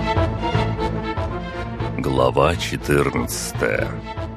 Глава 14.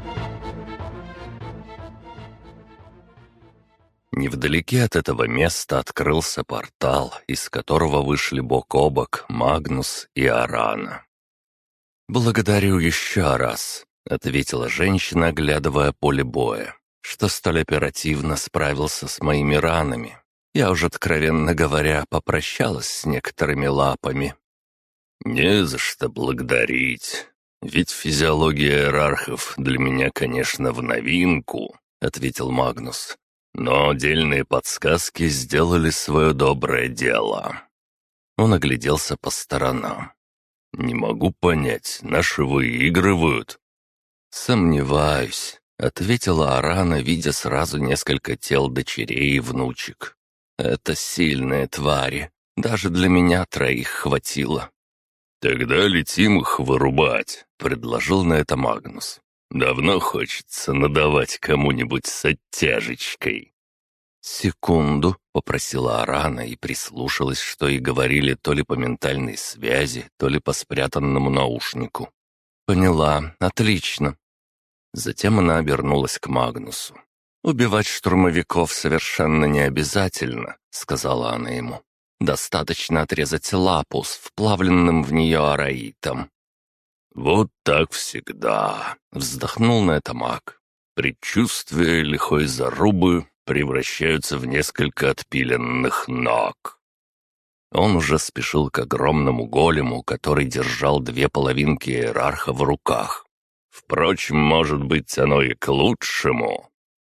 Невдалеке от этого места открылся портал, из которого вышли бок о бок Магнус и Арана. «Благодарю еще раз», — ответила женщина, оглядывая поле боя, что столь оперативно справился с моими ранами. Я уже, откровенно говоря, попрощалась с некоторыми лапами. «Не за что благодарить. Ведь физиология иерархов для меня, конечно, в новинку», — ответил Магнус. «Но отдельные подсказки сделали свое доброе дело». Он огляделся по сторонам. «Не могу понять, наши выигрывают?» «Сомневаюсь», — ответила Арана, видя сразу несколько тел дочерей и внучек. «Это сильные твари. Даже для меня троих хватило». «Тогда летим их вырубать», — предложил на это Магнус. «Давно хочется надавать кому-нибудь с оттяжечкой». «Секунду», — попросила Арана и прислушалась, что и говорили то ли по ментальной связи, то ли по спрятанному наушнику. «Поняла. Отлично». Затем она обернулась к Магнусу. «Убивать штурмовиков совершенно не обязательно», — сказала она ему. «Достаточно отрезать лапу с вплавленным в нее араитом». «Вот так всегда», — вздохнул на это маг. «Предчувствия лихой зарубы превращаются в несколько отпиленных ног». Он уже спешил к огромному голему, который держал две половинки иерарха в руках. «Впрочем, может быть, оно и к лучшему».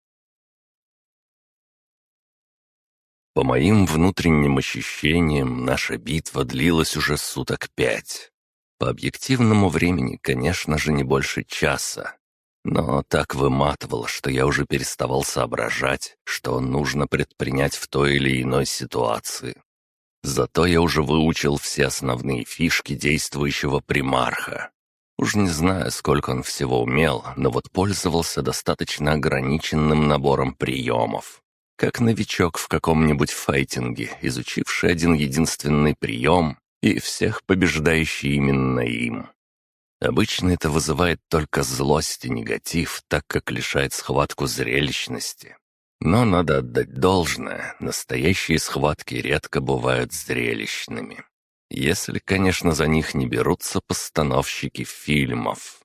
По моим внутренним ощущениям, наша битва длилась уже суток 5. По объективному времени, конечно же, не больше часа. Но так выматывало, что я уже переставал соображать, что нужно предпринять в той или иной ситуации. Зато я уже выучил все основные фишки действующего примарха. Уж не знаю, сколько он всего умел, но вот пользовался достаточно ограниченным набором приемов. Как новичок в каком-нибудь файтинге, изучивший один единственный прием и всех побеждающий именно им. Обычно это вызывает только злость и негатив, так как лишает схватку зрелищности. Но надо отдать должное, настоящие схватки редко бывают зрелищными. Если, конечно, за них не берутся постановщики фильмов.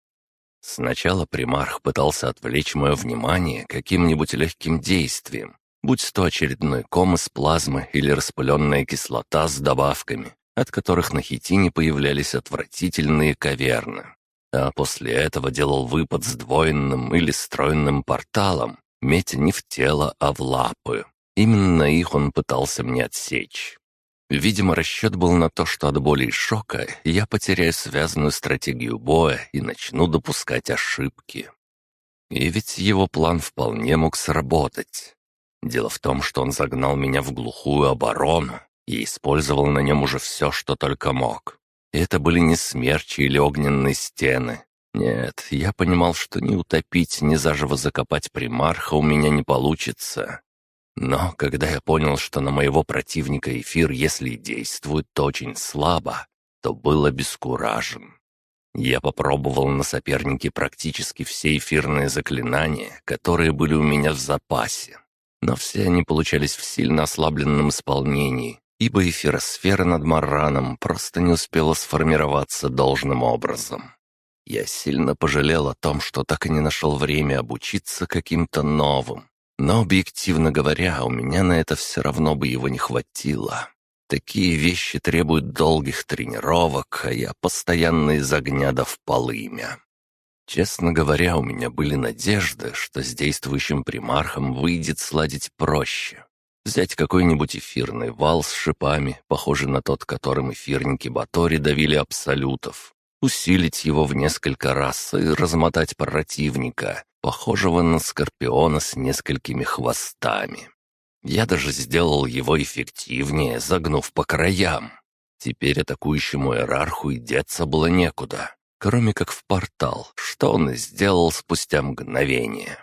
Сначала примарх пытался отвлечь мое внимание каким-нибудь легким действием, будь то очередной ком из плазмы или распыленная кислота с добавками, от которых на хитине появлялись отвратительные каверны. А после этого делал выпад сдвоенным или стройным порталом, метя не в тело, а в лапы. Именно их он пытался мне отсечь. Видимо, расчет был на то, что от боли и шока я потеряю связанную стратегию боя и начну допускать ошибки. И ведь его план вполне мог сработать. Дело в том, что он загнал меня в глухую оборону и использовал на нем уже все, что только мог. И это были не смерчи или огненные стены. Нет, я понимал, что ни утопить, ни заживо закопать примарха у меня не получится. Но когда я понял, что на моего противника эфир, если и действует, то очень слабо, то был обескуражен. Я попробовал на сопернике практически все эфирные заклинания, которые были у меня в запасе. Но все они получались в сильно ослабленном исполнении, ибо эфиросфера над Марраном просто не успела сформироваться должным образом. Я сильно пожалел о том, что так и не нашел время обучиться каким-то новым. Но, объективно говоря, у меня на это все равно бы его не хватило. Такие вещи требуют долгих тренировок, а я постоянно из огня да в полымя. Честно говоря, у меня были надежды, что с действующим примархом выйдет сладить проще. Взять какой-нибудь эфирный вал с шипами, похожий на тот, которым эфирники Батори давили абсолютов, усилить его в несколько раз и размотать противника, похожего на скорпиона с несколькими хвостами. Я даже сделал его эффективнее, загнув по краям. Теперь атакующему иерарху и деться было некуда, кроме как в портал, что он и сделал спустя мгновение.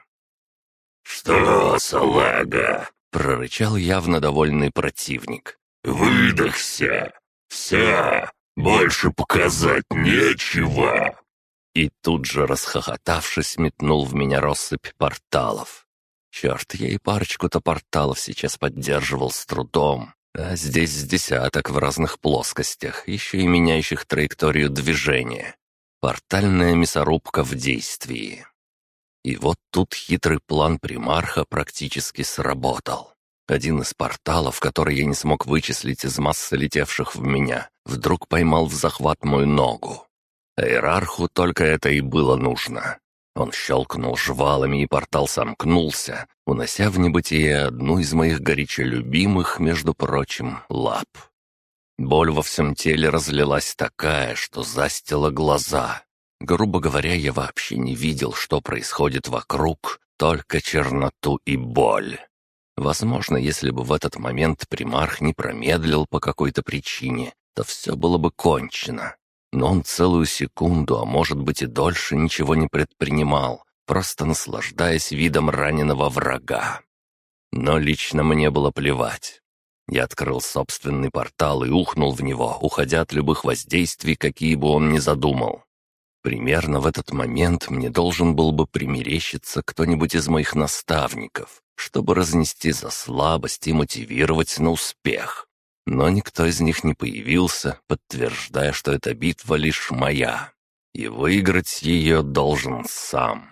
«Что, салага?» — прорычал явно довольный противник. «Выдохся! Все! «Больше показать нечего!» И тут же, расхохотавшись, метнул в меня россыпь порталов. Черт, я и парочку-то порталов сейчас поддерживал с трудом, а здесь с десяток в разных плоскостях, еще и меняющих траекторию движения. Портальная мясорубка в действии. И вот тут хитрый план примарха практически сработал. Один из порталов, который я не смог вычислить из массы летевших в меня, вдруг поймал в захват мою ногу. Иерарху только это и было нужно. Он щелкнул жвалами, и портал сомкнулся, унося в небытие одну из моих горячо любимых, между прочим, лап. Боль во всем теле разлилась такая, что застила глаза. Грубо говоря, я вообще не видел, что происходит вокруг, только черноту и боль. Возможно, если бы в этот момент примарх не промедлил по какой-то причине, то все было бы кончено. Но он целую секунду, а может быть и дольше, ничего не предпринимал, просто наслаждаясь видом раненого врага. Но лично мне было плевать. Я открыл собственный портал и ухнул в него, уходя от любых воздействий, какие бы он ни задумал. Примерно в этот момент мне должен был бы примерещиться кто-нибудь из моих наставников, чтобы разнести за слабость и мотивировать на успех. Но никто из них не появился, подтверждая, что эта битва лишь моя, и выиграть ее должен сам.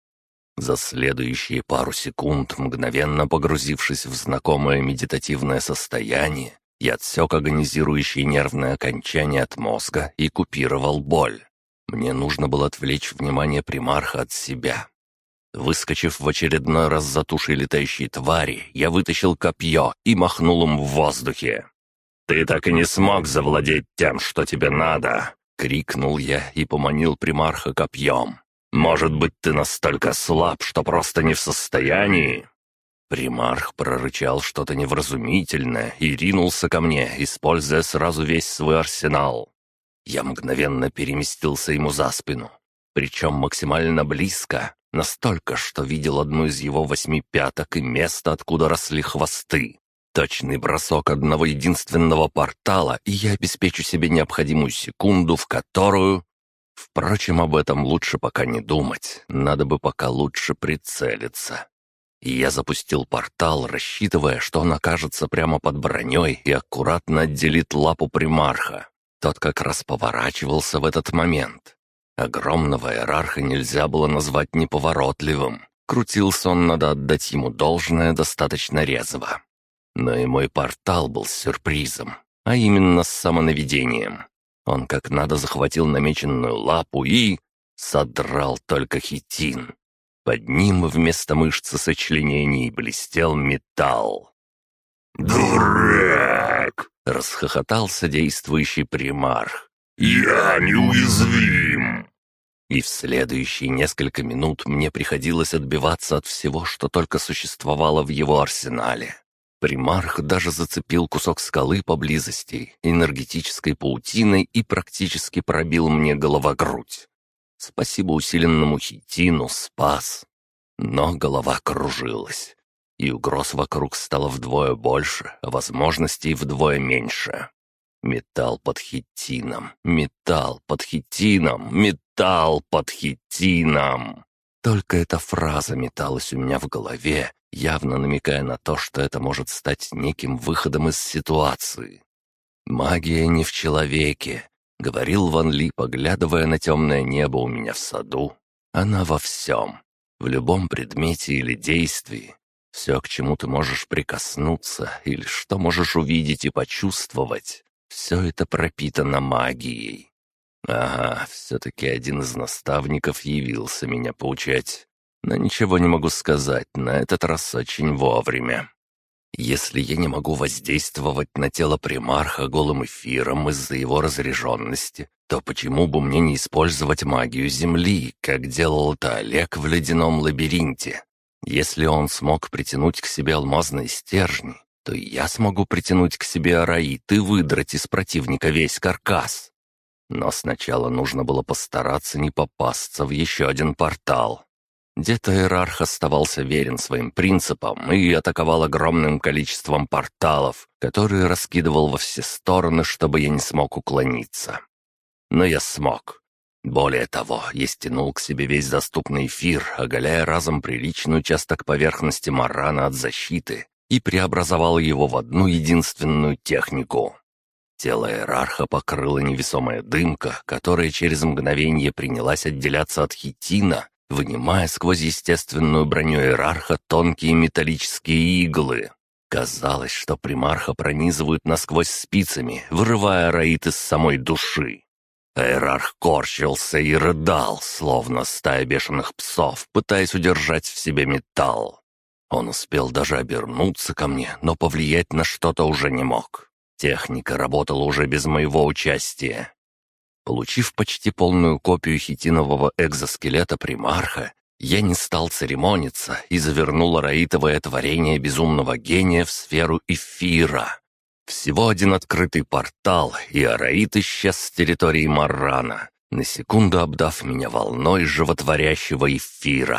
За следующие пару секунд, мгновенно погрузившись в знакомое медитативное состояние, я отсек агонизирующие нервные окончания от мозга и купировал боль. Мне нужно было отвлечь внимание примарха от себя. Выскочив в очередной раз за тушей летающей твари, я вытащил копье и махнул им в воздухе. «Ты так и не смог завладеть тем, что тебе надо!» — крикнул я и поманил примарха копьем. «Может быть, ты настолько слаб, что просто не в состоянии?» Примарх прорычал что-то невразумительное и ринулся ко мне, используя сразу весь свой арсенал. Я мгновенно переместился ему за спину, причем максимально близко, настолько, что видел одну из его 8 пяток и место, откуда росли хвосты. Точный бросок одного единственного портала, и я обеспечу себе необходимую секунду, в которую... Впрочем, об этом лучше пока не думать, надо бы пока лучше прицелиться. И я запустил портал, рассчитывая, что он окажется прямо под броней и аккуратно отделит лапу примарха. Тот как раз поворачивался в этот момент. Огромного иерарха нельзя было назвать неповоротливым. Крутился он, надо отдать ему должное, достаточно резво. Но и мой портал был сюрпризом, а именно с самонаведением. Он как надо захватил намеченную лапу и... содрал только хитин. Под ним вместо мышцы сочленений блестел металл. «Дурак!» — расхохотался действующий примарх. «Я неуязвим!» И в следующие несколько минут мне приходилось отбиваться от всего, что только существовало в его арсенале. Примарх даже зацепил кусок скалы поблизости энергетической паутиной и практически пробил мне голова-грудь. Спасибо усиленному хитину, спас. Но голова кружилась, и угроз вокруг стало вдвое больше, а возможностей вдвое меньше. Металл под хитином, металл под хитином, металл под хитином. Только эта фраза металась у меня в голове, явно намекая на то, что это может стать неким выходом из ситуации. «Магия не в человеке», — говорил Ван Ли, поглядывая на темное небо у меня в саду. «Она во всем, в любом предмете или действии. Все, к чему ты можешь прикоснуться или что можешь увидеть и почувствовать, все это пропитано магией». Ага, все-таки один из наставников явился меня поучать. Но ничего не могу сказать, на этот раз очень вовремя. Если я не могу воздействовать на тело примарха голым эфиром из-за его разряженности, то почему бы мне не использовать магию Земли, как делал это Олег в ледяном лабиринте? Если он смог притянуть к себе алмазные стержни, то и я смогу притянуть к себе араит и выдрать из противника весь каркас. Но сначала нужно было постараться не попасться в еще один портал. Дед Иерарх оставался верен своим принципам и атаковал огромным количеством порталов, которые раскидывал во все стороны, чтобы я не смог уклониться. Но я смог. Более того, я стянул к себе весь доступный эфир, оголяя разом приличный участок поверхности Марана от защиты, и преобразовал его в одну единственную технику. Тело Иерарха покрыла невесомая дымка, которая через мгновение принялась отделяться от хитина, вынимая сквозь естественную броню Иерарха тонкие металлические иглы. Казалось, что примарха пронизывают насквозь спицами, вырывая Араит из самой души. Иерарх корчился и рыдал, словно стая бешеных псов, пытаясь удержать в себе металл. Он успел даже обернуться ко мне, но повлиять на что-то уже не мог. Техника работала уже без моего участия. Получив почти полную копию хитинового экзоскелета примарха, я не стал церемониться и завернул араитовое творение безумного гения в сферу эфира. Всего один открытый портал, и араит исчез с территории Маррана, на секунду обдав меня волной животворящего эфира.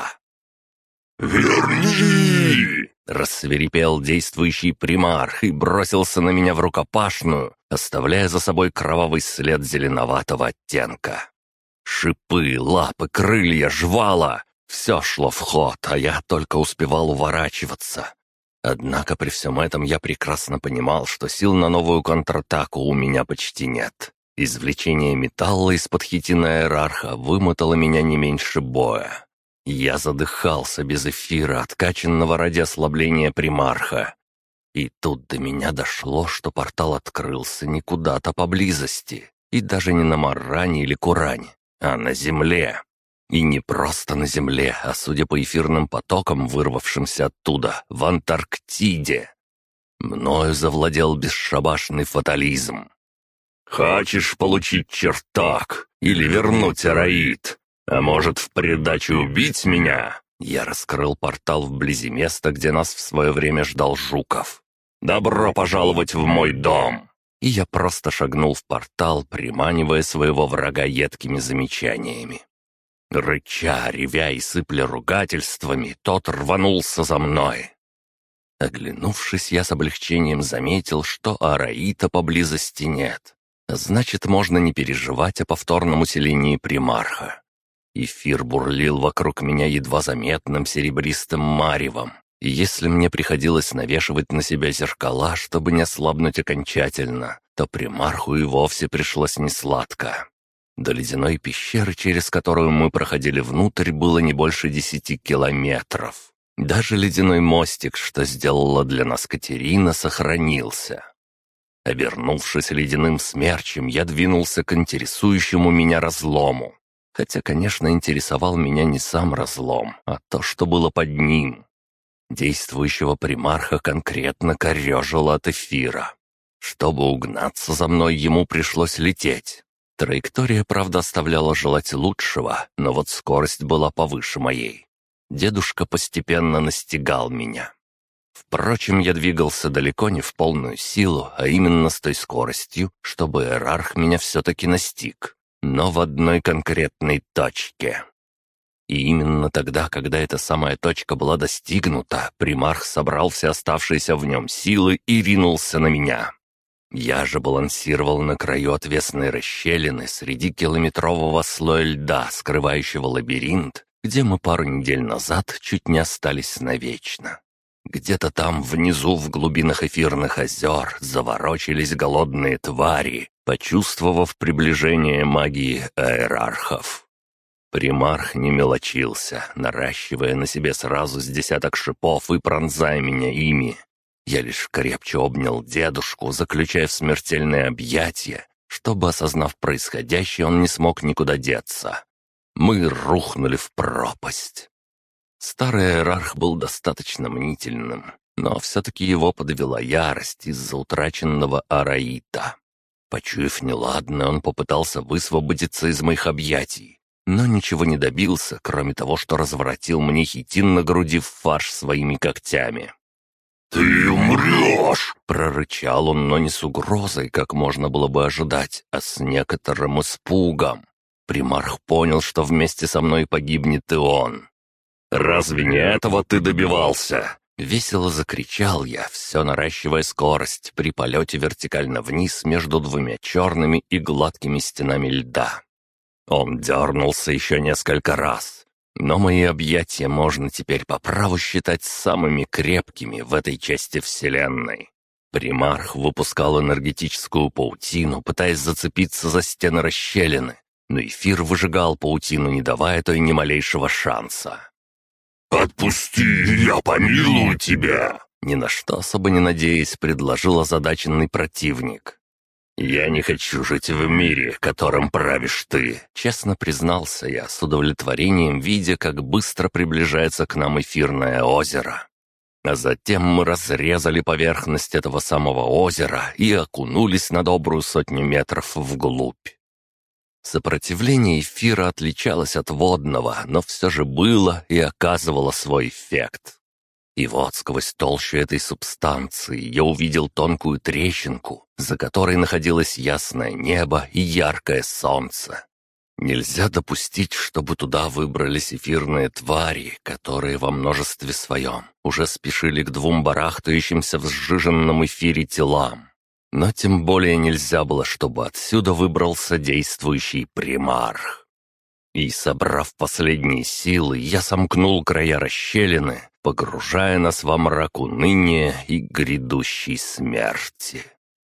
«Верни!» — рассвирепел действующий примарх и бросился на меня в рукопашную, оставляя за собой кровавый след зеленоватого оттенка. Шипы, лапы, крылья, жвала — все шло в ход, а я только успевал уворачиваться. Однако при всем этом я прекрасно понимал, что сил на новую контратаку у меня почти нет. Извлечение металла из-под хитина Иерарха вымотало меня не меньше боя. Я задыхался без эфира, откачанного ради ослабления примарха. И тут до меня дошло, что портал открылся не куда-то поблизости, и даже не на Марране или Куране, а на Земле. И не просто на Земле, а, судя по эфирным потокам, вырвавшимся оттуда, в Антарктиде. Мною завладел бесшабашный фатализм. «Хочешь получить чертог или вернуть Араит? А может, в придачу убить меня?» Я раскрыл портал вблизи места, где нас в свое время ждал Жуков. «Добро пожаловать в мой дом!» И я просто шагнул в портал, приманивая своего врага едкими замечаниями. Рыча, ревя и сыпля ругательствами, тот рванулся за мной. Оглянувшись, я с облегчением заметил, что Араита поблизости нет. Значит, можно не переживать о повторном усилении примарха. Эфир бурлил вокруг меня едва заметным серебристым маревом, и если мне приходилось навешивать на себя зеркала, чтобы не ослабнуть окончательно, то примарху и вовсе пришлось несладко. До ледяной пещеры, через которую мы проходили внутрь, было не больше 10 километров. Даже ледяной мостик, что сделала для нас Катерина, сохранился. Обернувшись ледяным смерчем, я двинулся к интересующему меня разлому. Хотя, конечно, интересовал меня не сам разлом, а то, что было под ним. Действующего примарха конкретно корежило от эфира. Чтобы угнаться за мной, ему пришлось лететь. Траектория, правда, оставляла желать лучшего, но вот скорость была повыше моей. Дедушка постепенно настигал меня. Впрочем, я двигался далеко не в полную силу, а именно с той скоростью, чтобы Иерарх меня все-таки настиг, но в одной конкретной точке. И именно тогда, когда эта самая точка была достигнута, примарх собрал все оставшиеся в нем силы и ринулся на меня. Я же балансировал на краю отвесной расщелины среди километрового слоя льда, скрывающего лабиринт, где мы пару недель назад чуть не остались навечно. Где-то там внизу, в глубинах эфирных озер, заворочились голодные твари, почувствовав приближение магии иерархов. Примарх не мелочился, наращивая на себе сразу с десяток шипов и пронзая меня ими. Я лишь крепче обнял дедушку, заключая в смертельное объятие, чтобы, осознав происходящее, он не смог никуда деться. Мы рухнули в пропасть. Старый иерарх был достаточно мнительным, но все-таки его подвела ярость из-за утраченного Араита. Почуяв неладное, он попытался высвободиться из моих объятий, но ничего не добился, кроме того, что разворотил мне хитин на груди в фарш своими когтями. «Ты умрешь!» — прорычал он, но не с угрозой, как можно было бы ожидать, а с некоторым испугом. Примарх понял, что вместе со мной погибнет и он. Разве не этого ты добивался?» Весело закричал я, все наращивая скорость при полете вертикально вниз между двумя черными и гладкими стенами льда. Он дернулся еще несколько раз, но мои объятия можно теперь по праву считать самыми крепкими в этой части Вселенной. Примарх выпускал энергетическую паутину, пытаясь зацепиться за стены расщелины, но эфир выжигал паутину, не давая той ни малейшего шанса. «Отпусти, я помилую тебя!» Ни на что особо не надеясь, предложил озадаченный противник. «Я не хочу жить в мире, которым правишь ты», — честно признался я, с удовлетворением видя, как быстро приближается к нам эфирное озеро. А затем мы разрезали поверхность этого самого озера и окунулись на добрую 100 метров вглубь. Сопротивление эфира отличалось от водного, но все же было и оказывало свой эффект. И вот сквозь толщу этой субстанции я увидел тонкую трещинку, за которой находилось ясное небо и яркое солнце. Нельзя допустить, чтобы туда выбрались эфирные твари, которые во множестве своем уже спешили к двум барахтающимся в сжиженном эфире телам. Но тем более нельзя было, чтобы отсюда выбрался действующий примарх. И, собрав последние силы, я сомкнул края расщелины, погружая нас во мрак уныния и грядущей смерти.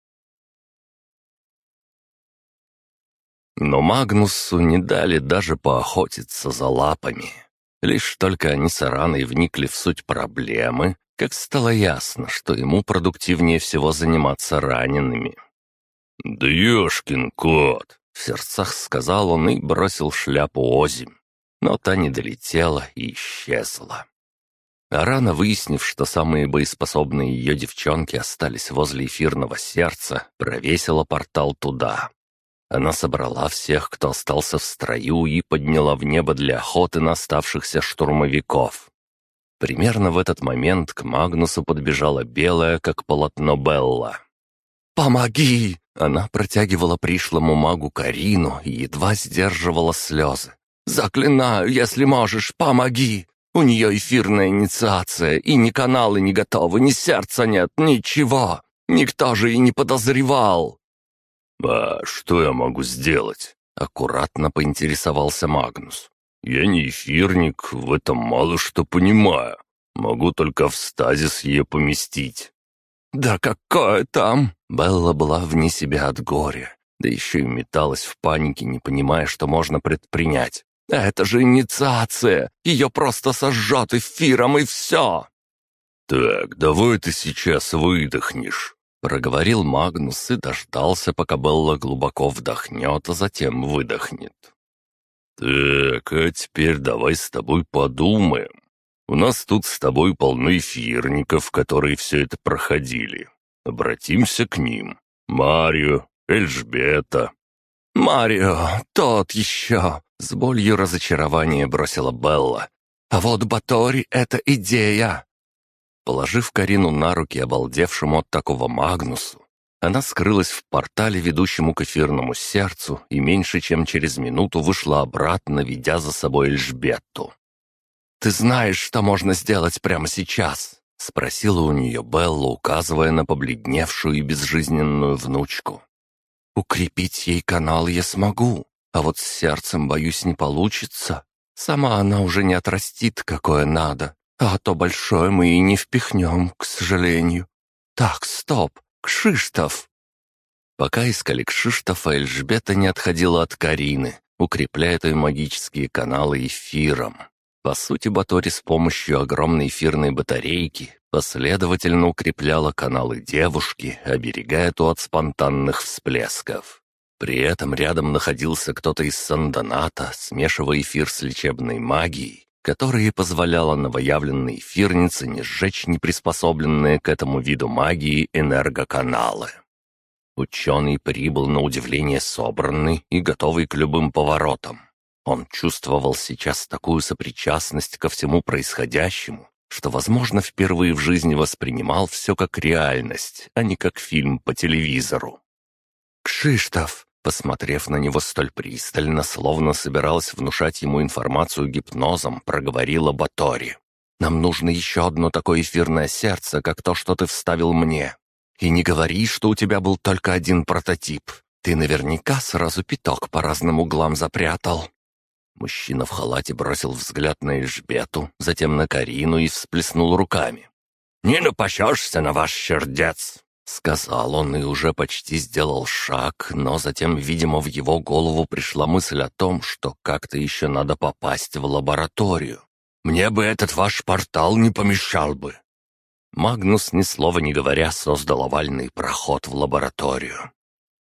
Но Магнусу не дали даже поохотиться за лапами. Лишь только они с Араной вникли в суть проблемы, как стало ясно, что ему продуктивнее всего заниматься ранеными. «Да ешкин кот!» — в сердцах сказал он и бросил шляпу озимь. Но та не долетела и исчезла. Арана, выяснив, что самые боеспособные ее девчонки остались возле эфирного сердца, провесила портал туда. Она собрала всех, кто остался в строю, и подняла в небо для охоты на оставшихся штурмовиков. Примерно в этот момент к Магнусу подбежала белая, как полотно, Белла. «Помоги!» Она протягивала пришлому магу Карину и едва сдерживала слезы. «Заклинаю, если можешь, помоги! У нее эфирная инициация, и ни каналы не готовы, ни сердца нет, ничего! Никто же и не подозревал!» «А что я могу сделать?» — аккуратно поинтересовался Магнус. «Я не эфирник, в этом мало что понимаю. Могу только в стазис ее поместить». «Да какое там?» Белла была вне себя от горя, да еще и металась в панике, не понимая, что можно предпринять. «Это же инициация! Ее просто сожжет эфиром, и все!» «Так, давай ты сейчас выдохнешь», — проговорил Магнус и дождался, пока Белла глубоко вдохнет, а затем выдохнет. «Так, а теперь давай с тобой подумаем. У нас тут с тобой полно эфирников, которые все это проходили. Обратимся к ним. Марио, Эльжбета». «Марио, тот еще!» — с болью разочарования бросила Белла. «А вот Батори — это идея!» Положив Карину на руки обалдевшему от такого Магнусу, она скрылась в портале, ведущему к эфирному сердцу, и меньше чем через минуту вышла обратно, ведя за собой Эльжбетту. «Ты знаешь, что можно сделать прямо сейчас?» — спросила у нее Белла, указывая на побледневшую и безжизненную внучку. «Укрепить ей канал я смогу, а вот с сердцем, боюсь, не получится. Сама она уже не отрастит, какое надо, а то большое мы и не впихнем, к сожалению. Так, стоп, Кшиштоф!» Пока искали Кшиштофа, Эльжбета не отходила от Карины, укрепляя той магические каналы эфиром. По сути, Батори с помощью огромной эфирной батарейки последовательно укрепляла каналы девушки, оберегая ту от спонтанных всплесков. При этом рядом находился кто-то из Сан-Доната, смешивая эфир с лечебной магией, которая и позволяла новоявленной эфирнице не сжечь неприспособленные к этому виду магии энергоканалы. Ученый прибыл на удивление собранный и готовый к любым поворотам. Он чувствовал сейчас такую сопричастность ко всему происходящему, что, возможно, впервые в жизни воспринимал все как реальность, а не как фильм по телевизору. «Кшиштоф, Посмотрев на него столь пристально, словно собиралась внушать ему информацию гипнозом, проговорила Батори. «Нам нужно еще одно такое эфирное сердце, как то, что ты вставил мне. И не говори, что у тебя был только один прототип. Ты наверняка сразу пяток по разным углам запрятал». Мужчина в халате бросил взгляд на Эльжбету, затем на Карину и всплеснул руками. «Не напасешься на ваш сердец!» — сказал он и уже почти сделал шаг, но затем, видимо, в его голову пришла мысль о том, что как-то еще надо попасть в лабораторию. «Мне бы этот ваш портал не помешал бы!» Магнус, ни слова не говоря, создал овальный проход в лабораторию.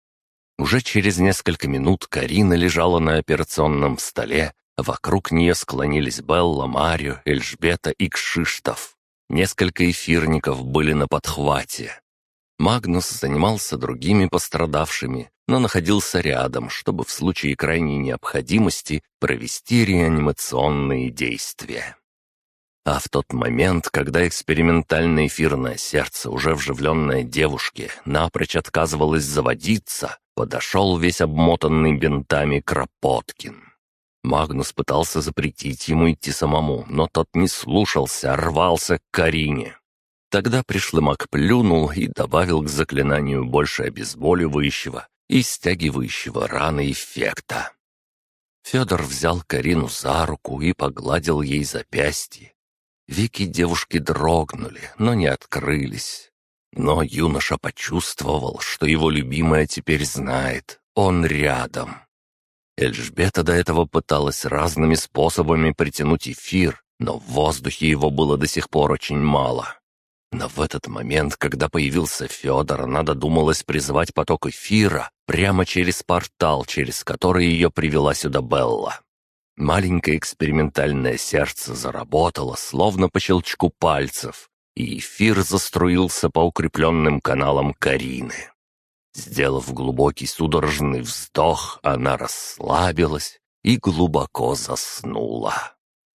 Уже через несколько минут Карина лежала на операционном столе, а вокруг нее склонились Белла, Марио, Эльжбета и Кшиштоф. Несколько эфирников были на подхвате. Магнус занимался другими пострадавшими, но находился рядом, чтобы в случае крайней необходимости провести реанимационные действия. А в тот момент, когда экспериментальное эфирное сердце, уже вживленное девушке, напрочь отказывалось заводиться, подошел весь обмотанный бинтами Кропоткин. Магнус пытался запретить ему идти самому, но тот не слушался, рвался к Карине. Тогда пришлый маг плюнул и добавил к заклинанию больше обезболивающего и стягивающего раны эффекта. Федор взял Карину за руку и погладил ей запястье. Веки девушки дрогнули, но не открылись. Но юноша почувствовал, что его любимая теперь знает, он рядом. Эльжбета до этого пыталась разными способами притянуть эфир, но в воздухе его было до сих пор очень мало. Но в этот момент, когда появился Федор, она додумалась призвать поток эфира прямо через портал, через который ее привела сюда Белла. Маленькое экспериментальное сердце заработало, словно по щелчку пальцев, и эфир заструился по укрепленным каналам Карины. Сделав глубокий судорожный вздох, она расслабилась и глубоко заснула.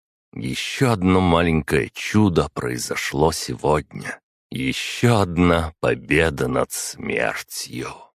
Еще одно маленькое чудо произошло сегодня. Еще одна победа над смертью.